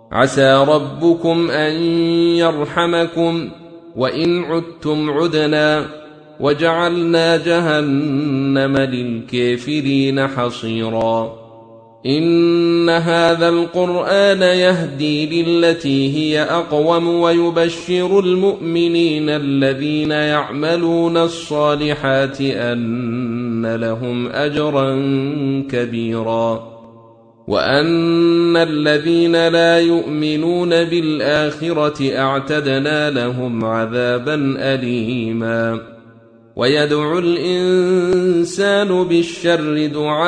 عسى ربكم أن يرحمكم وإن عدتم عدنا وجعلنا جهنم للكافرين حصيرا. إن هذا القرآن يهدي للتي هي أقوم ويبشر المؤمنين الذين يعملون الصالحات أن لهم أجرا كبيرا وأن الذين لا يؤمنون بالآخرة أعتدنا لهم عذابا أليما. ويدعو الإنسان بالشر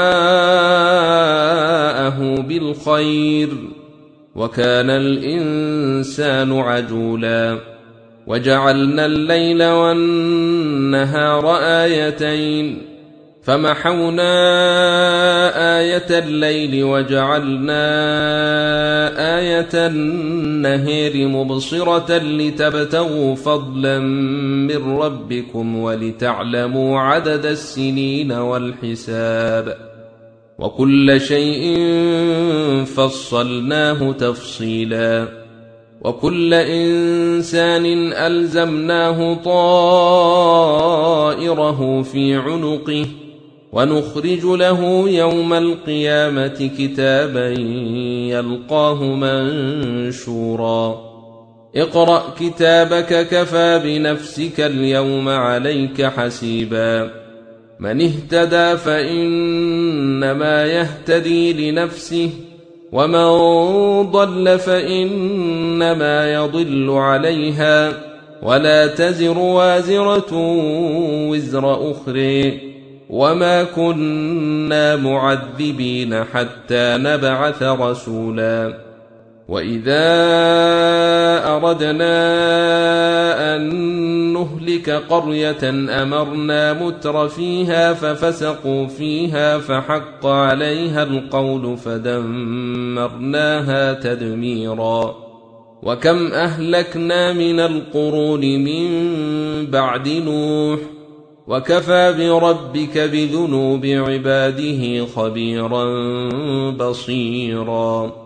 دعاءه بالخير وكان الإنسان عجولا. وجعلنا الليل والنهار آيتين فمحونا آية الليل وجعلنا آية النهار مبصرة لتبتغوا فضلا من ربكم ولتعلموا عدد السنين والحساب وكل شيء فصلناه تفصيلا. وكل إنسان ألزمناه طائره في عنقه ونخرج له يوم القيامة كتابا يلقاه منشورا. اقرأ كتابك كفى بنفسك اليوم عليك حسيبا. من اهتدى فإنما يهتدي لنفسه ومن ضل فإنما يضل عليها ولا تزر وازرة وزر أخرى وما كنا معذبين حتى نبعث رسولا. وإذا أردنا أن نهلك قرية أمرنا متر فيها ففسقوا فيها فحق عليها القول فدمرناها تدميرا. وكم أهلكنا من القرون من بعد نوح وكفى بربك بذنوب عباده خبيرا بصيرا.